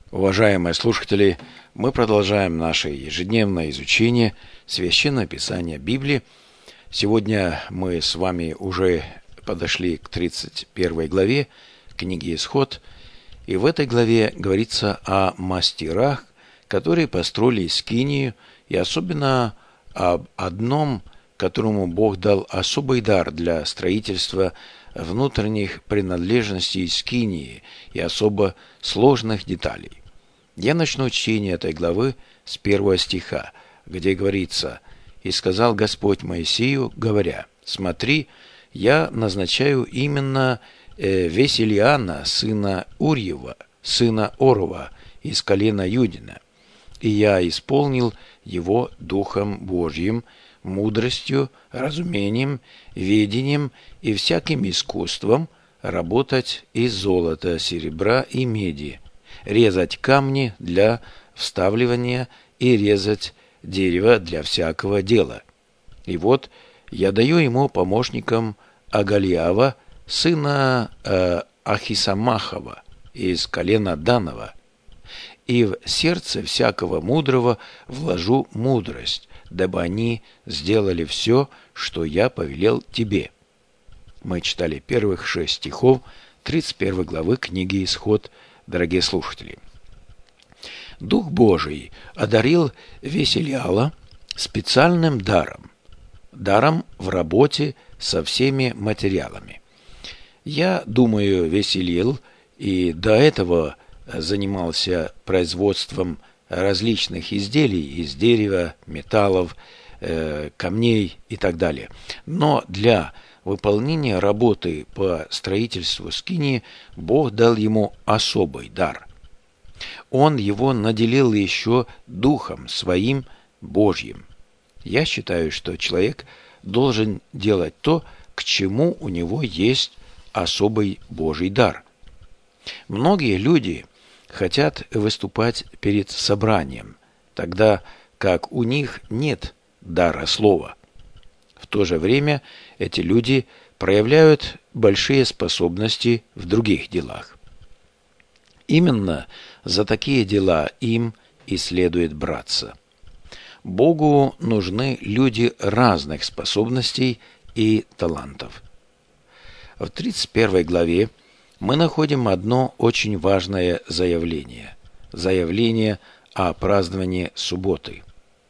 Уважаемые слушатели, мы продолжаем наше ежедневное изучение Священного Писания Библии. Сегодня мы с вами уже подошли к 31 главе книги Исход. И в этой главе говорится о мастерах, которые построили скинию, и особенно об одном, которому Бог дал особый дар для строительства внутренних принадлежностей скинии и особо сложных деталей. Я начну чтение этой главы с 1 стиха, где говорится: «И сказал Господь Моисею, говоря: смотри, я назначаю именно Весельяна, сына Урьева, сына Орова, из колена Юдина, и я исполнил его Духом Божьим, мудростью, разумением, ведением и всяким искусством работать из золота, серебра и меди, резать камни для вставливания и резать дерево для всякого дела. И вот я даю ему помощником Агалиава, сына Ахисамахова, из колена Данова, и в сердце всякого мудрого вложу мудрость, дабы они сделали все, что я повелел тебе». Мы читали первых 6 стихов 31 главы книги Исход, дорогие слушатели. Дух Божий одарил Весельяла специальным даром в работе со всеми материалами. Я думаю, Весельил и до этого занимался производством различных изделий из дерева, металлов, камней и так далее. Но для выполнения работы по строительству скинии Бог дал ему особый дар. Он его наделил еще Духом Своим Божьим. Я считаю, что человек должен делать то, к чему у него есть особый Божий дар. Многие люди хотят выступать перед собранием, тогда как у них нет дара слова. В то же время эти люди проявляют большие способности в других делах. Именно за такие дела им и следует браться. Богу нужны люди разных способностей и талантов. В 31 главе мы находим одно очень важное заявление. Заявление о праздновании субботы.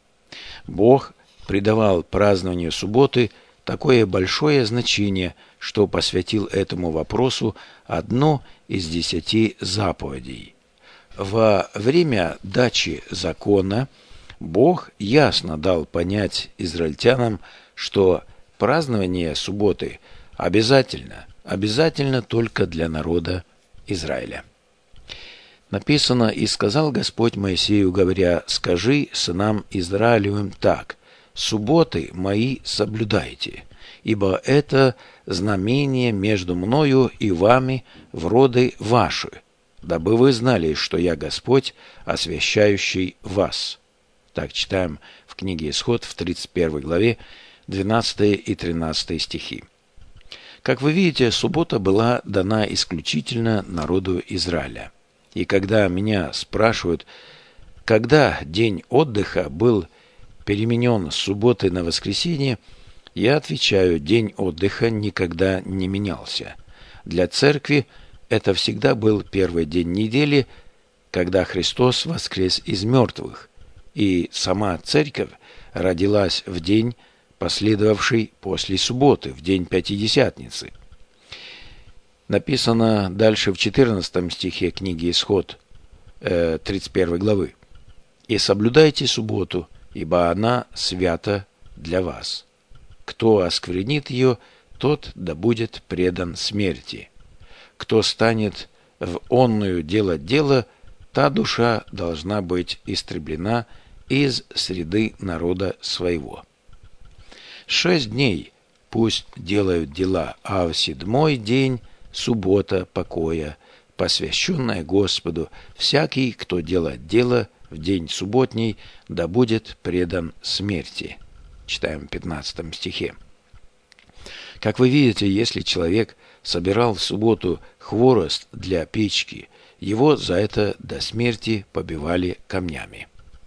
Бог придавал празднованию субботы такое большое значение, что посвятил этому вопросу одну из 10 заповедей. Во время дачи закона Бог ясно дал понять израильтянам, что празднование субботы обязательно только для народа Израиля. Написано: «И сказал Господь Моисею, говоря: скажи сынам Израилевым так: субботы мои соблюдайте, ибо это знамение между мною и вами в роды ваши, дабы вы знали, что я Господь, освящающий вас». Так читаем в книге Исход в 31 главе 12 и 13 стихи. Как вы видите, суббота была дана исключительно народу Израиля. И когда меня спрашивают, когда день отдыха был переменен с субботы на воскресенье, я отвечаю: день отдыха никогда не менялся. Для церкви это всегда был первый день недели, когда Христос воскрес из мертвых, и сама церковь родилась в день, последовавший после субботы, в день Пятидесятницы. Написано дальше в 14 стихе книги Исход 31 главы: «И соблюдайте субботу, ибо она свята для вас. Кто осквернит ее, тот да будет предан смерти. Кто станет в онную делать дело, та душа должна быть истреблена из среды народа своего. 6 дней пусть делают дела, а в 7-й день суббота покоя, посвященная Господу. Всякий, кто делает дело в день субботний, да будет предан смерти». Читаем в 15 стихе. Как вы видите, если человек собирал в субботу хворост для печки его за это до смерти побивали камнями.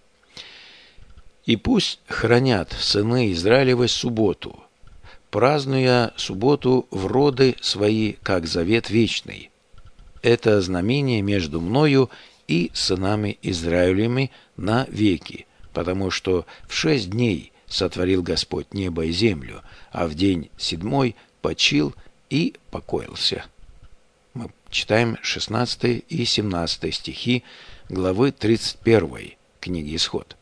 «И пусть хранят сыны Израилевы субботу, празднуя субботу в роды свои, как завет вечный. Это знамение между мною и сынами Израилевыми на веки, потому что в 6 дней сотворил Господь небо и землю, а в день 7 почил и покоился». Мы читаем 16 и 17 стихи главы 31 книги Исход.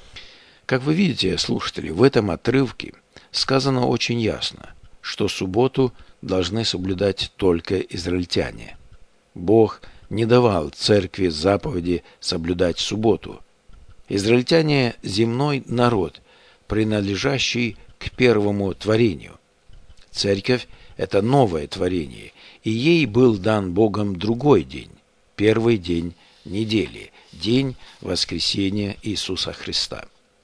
Как вы видите, слушатели, в этом отрывке сказано очень ясно, что субботу должны соблюдать только израильтяне. Бог не давал церкви заповеди соблюдать субботу. Израильтяне – земной народ, принадлежащий к первому творению. Церковь – это новое творение, и ей был дан Богом другой день, первый день недели, день воскресения Иисуса Христа.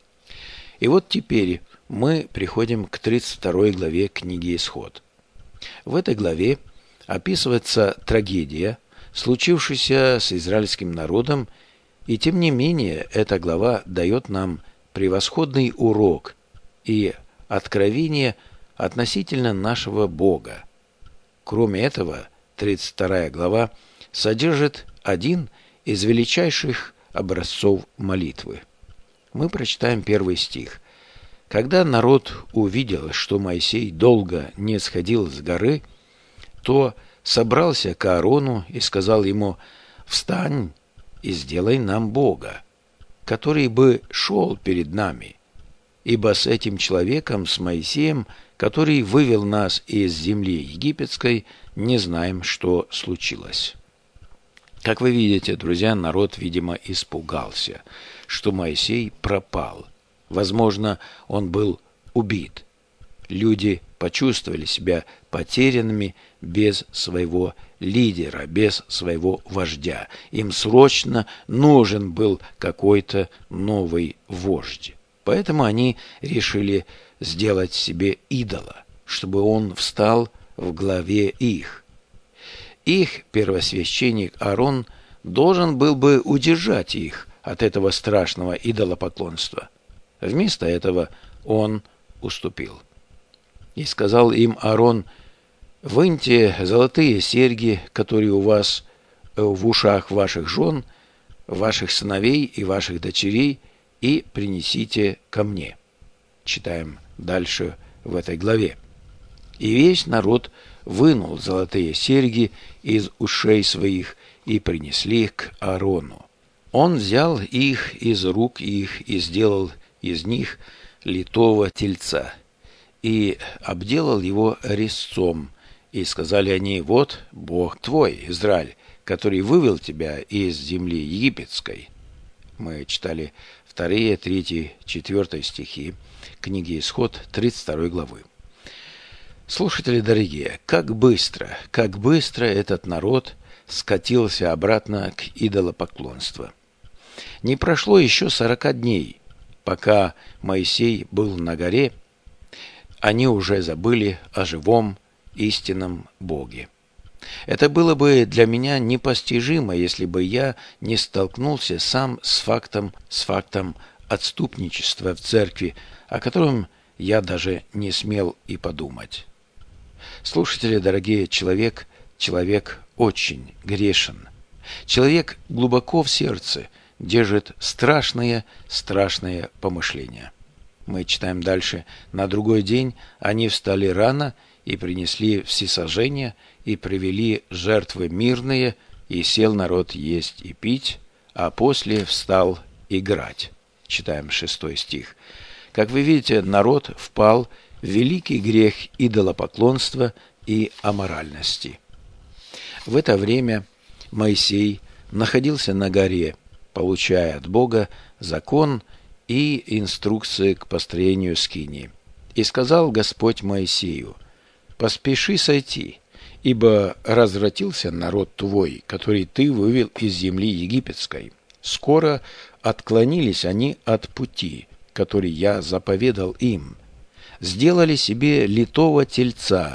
И вот теперь мы приходим к 32 главе книги Исход. В этой главе описывается трагедия, случившаяся с израильским народом, и тем не менее эта глава дает нам превосходный урок и откровение относительно нашего Бога. Кроме этого, 32 глава содержит один из величайших образцов молитвы. Мы прочитаем 1 стих. «Когда народ увидел, что Моисей долго не сходил с горы, то собрался к Аарону и сказал ему: „Встань и сделай нам Бога, который бы шел перед нами, ибо с этим человеком, с Моисеем, который вывел нас из земли египетской, не знаем, что случилось“». Как вы видите, друзья, народ, видимо, испугался, что Моисей пропал. Возможно, он был убит. Люди почувствовали себя потерянными без своего лидера, без своего вождя. Им срочно нужен был какой-то новый вождь. Поэтому они решили сделать себе идола, чтобы он встал в главе их. Их первосвященник Аарон должен был бы удержать их от этого страшного идолопоклонства. Вместо этого он уступил. И сказал им Аарон: «Выньте золотые серьги, которые у вас в ушах ваших жен, ваших сыновей и ваших дочерей, и принесите ко мне». Читаем дальше в этой главе. «И весь народ вынул золотые серьги из ушей своих и принесли их к Аарону. Он взял их из рук их и сделал из них литого тельца, и обделал его резцом. И сказали они: „Вот Бог твой, Израиль, который вывел тебя из земли египетской». Мы читали 2, 3, 4 стихи книги Исход 32 главы. Слушатели дорогие, как быстро этот народ скатился обратно к идолопоклонству. Не прошло еще 40 дней, пока Моисей был на горе, они уже забыли о живом, истинном Боге. Это было бы для меня непостижимо, если бы я не столкнулся сам с фактом отступничества в церкви, о котором я даже не смел и подумать. Слушатели дорогие, человек очень грешен. Человек глубоко в сердце держит страшные помышления. Мы читаем дальше. «На другой день они встали рано и принесли всесожжения, и привели жертвы мирные, и сел народ есть и пить, а после встал играть». Читаем 6 стих. Как вы видите, народ впал в великий грех идолопоклонства и аморальности. В это время Моисей находился на горе, получая от Бога закон и инструкции к построению скинии. «И сказал Господь Моисею: „Поспеши сойти, ибо развратился народ твой, который ты вывел из земли египетской. Скоро отклонились они от пути, который я заповедал им, сделали себе литого тельца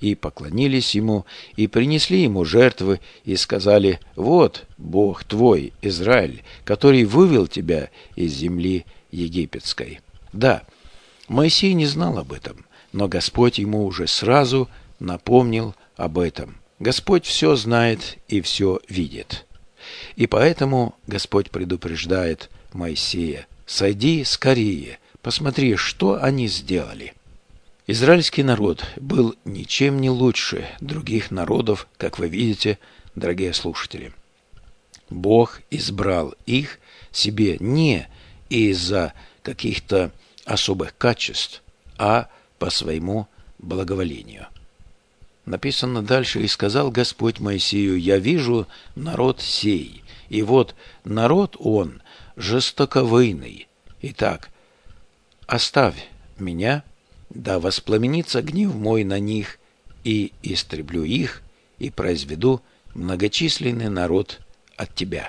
и поклонились ему, и принесли ему жертвы, и сказали: «Вот Бог твой, Израиль, который вывел тебя из земли египетской». Да, Моисей не знал об этом, но Господь ему уже сразу напомнил об этом. Господь все знает и все видит. И поэтому Господь предупреждает Моисея: «Сойди скорее, посмотри, что они сделали». Израильский народ был ничем не лучше других народов, как вы видите, дорогие слушатели. Бог избрал их себе не из-за каких-то особых качеств, а по своему благоволению. Написано дальше: «И сказал Господь Моисею: я вижу народ сей, и вот народ он жестоковыйный. Итак, оставь меня, да воспламенится гнев мой на них, и истреблю их, и произведу многочисленный народ от тебя».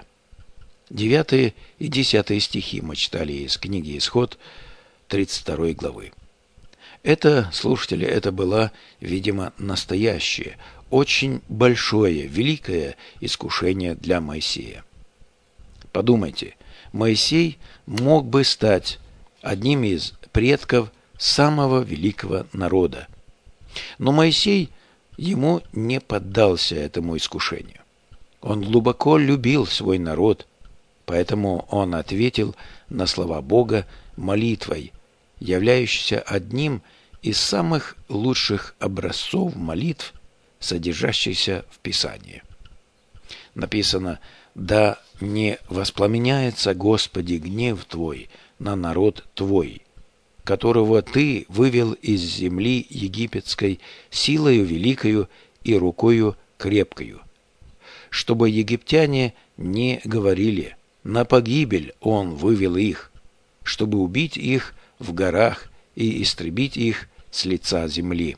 9 и 10 стихи мы читали из книги Исход 32 главы. Это, слушатели, это было, видимо, настоящее, очень большое, великое искушение для Моисея. Подумайте, Моисей мог бы стать одним из предков самого великого народа. Но Моисей ему не поддался этому искушению. Он глубоко любил свой народ, поэтому он ответил на слова Бога молитвой, являющейся одним из самых лучших образцов молитв, содержащихся в Писании. Написано: «Да не воспламеняется, Господи, гнев Твой на народ Твой, которого Ты вывел из земли египетской силою великою и рукою крепкою, чтобы египтяне не говорили: на погибель Он вывел их, чтобы убить их в горах и истребить их с лица земли».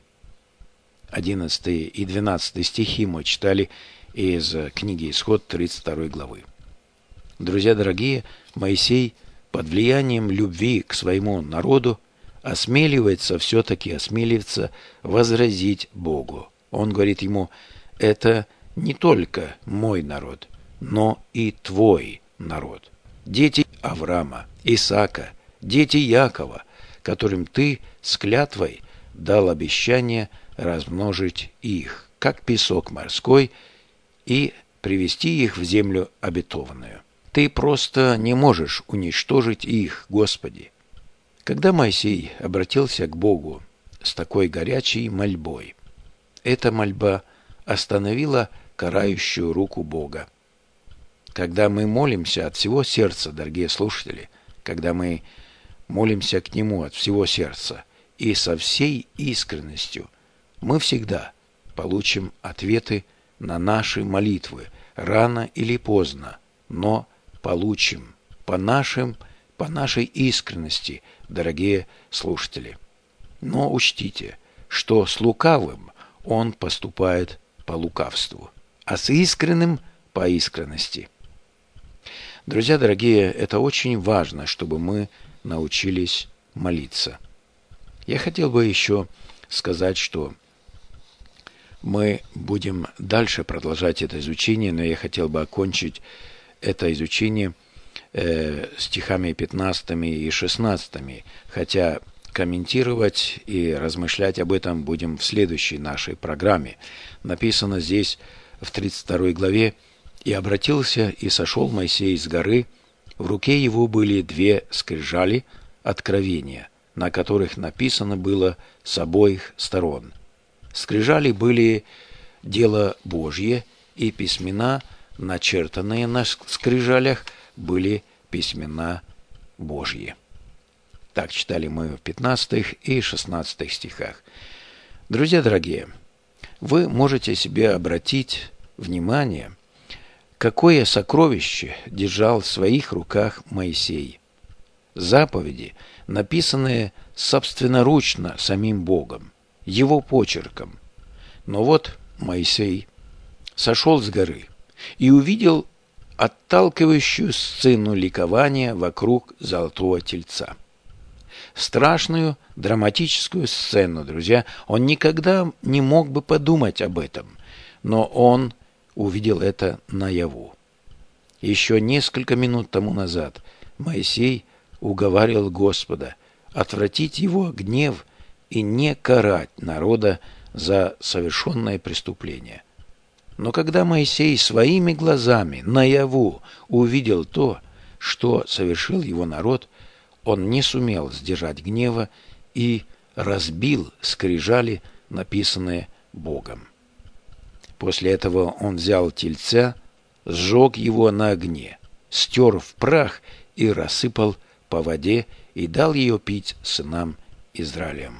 11 и 12 стихи мы читали из книги Исход 32 главы. Друзья дорогие, Моисей под влиянием любви к своему народу все-таки осмеливается возразить Богу. Он говорит ему: «Это не только мой народ, но и твой народ, дети Авраама, Исаака, дети Якова, которым ты с клятвой дал обещание размножить их, как песок морской, и привести их в землю обетованную. Ты просто не можешь уничтожить их, Господи». Когда Моисей обратился к Богу с такой горячей мольбой, эта мольба остановила карающую руку Бога. Когда мы молимся от всего сердца, дорогие слушатели, когда мы молимся к Нему от всего сердца и со всей искренностью, мы всегда получим ответы на наши молитвы, рано или поздно, но получим по нашей искренности, дорогие слушатели. Но учтите, что с лукавым он поступает по лукавству, а с искренним по искренности. Друзья дорогие, это очень важно, чтобы мы научились молиться. Я хотел бы еще сказать, что мы будем дальше продолжать это изучение, но я хотел бы окончить это изучение стихами 15 и 16, хотя комментировать и размышлять об этом будем в следующей нашей программе. Написано здесь в 32 главе: «И обратился и сошел Моисей с горы, в руке его были 2 скрижали откровения, на которых написано было с обоих сторон. Скрижали были дело Божье, и письмена, начертанные на скрижалях, были письмена Божьи». Так читали мы в 15 и 16 стихах. Друзья дорогие, вы можете себе обратить внимание, какое сокровище держал в своих руках Моисей. Заповеди, написанные собственноручно самим Богом, его почерком. Но вот Моисей сошел с горы и увидел отталкивающую сцену ликования вокруг золотого тельца. страшную драматическую сцену, друзья. Он никогда не мог бы подумать об этом, но он увидел это наяву. Еще несколько минут тому назад Моисей уговаривал Господа отвратить его гнев и не карать народа за совершенное преступление. Но когда Моисей своими глазами наяву увидел то, что совершил его народ, он не сумел сдержать гнева и разбил скрижали, написанные Богом. После этого он взял тельца, сжег его на огне, стер в прах и рассыпал по воде и дал ее пить сынам Израилем.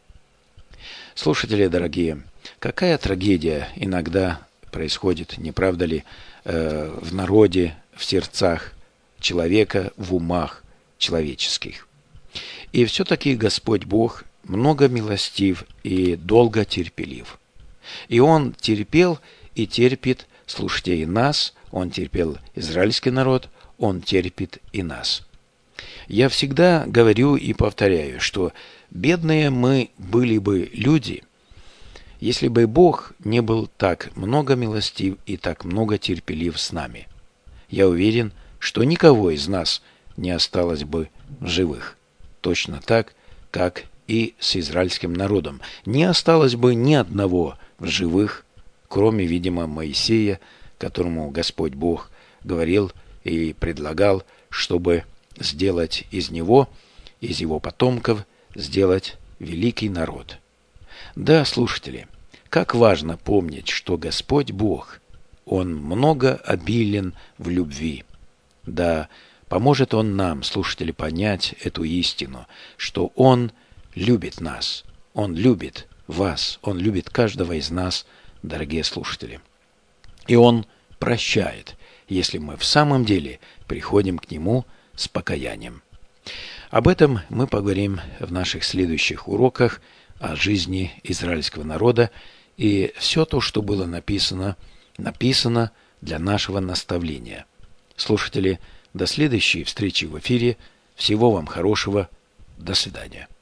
Слушатели дорогие, какая трагедия иногда происходит, не правда ли, в народе, в сердцах человека, в умах человеческих. И все-таки Господь Бог много милостив и долго терпелив. И Он терпел и терпит, слушайте, и нас, Он терпел израильский народ, Он терпит и нас. Я всегда говорю и повторяю, что бедные мы были бы люди, если бы Бог не был так много милостив и так много терпелив с нами. Я уверен, что никого из нас не осталось бы в живых. Точно так, как и с израильским народом. Не осталось бы ни одного в живых, кроме, видимо, Моисея, которому Господь Бог говорил и предлагал, чтобы сделать из него, из его потомков, сделать великий народ. Да, слушатели, как важно помнить, что Господь Бог, Он много обилен в любви. Да, поможет Он нам, слушатели, понять эту истину, что Он любит нас, Он любит вас, Он любит каждого из нас, дорогие слушатели. И Он прощает, если мы в самом деле приходим к Нему с покаянием. Об этом мы поговорим в наших следующих уроках о жизни израильского народа, и все то, что было написано для нашего наставления. Слушатели, до следующей встречи в эфире. Всего вам хорошего. До свидания.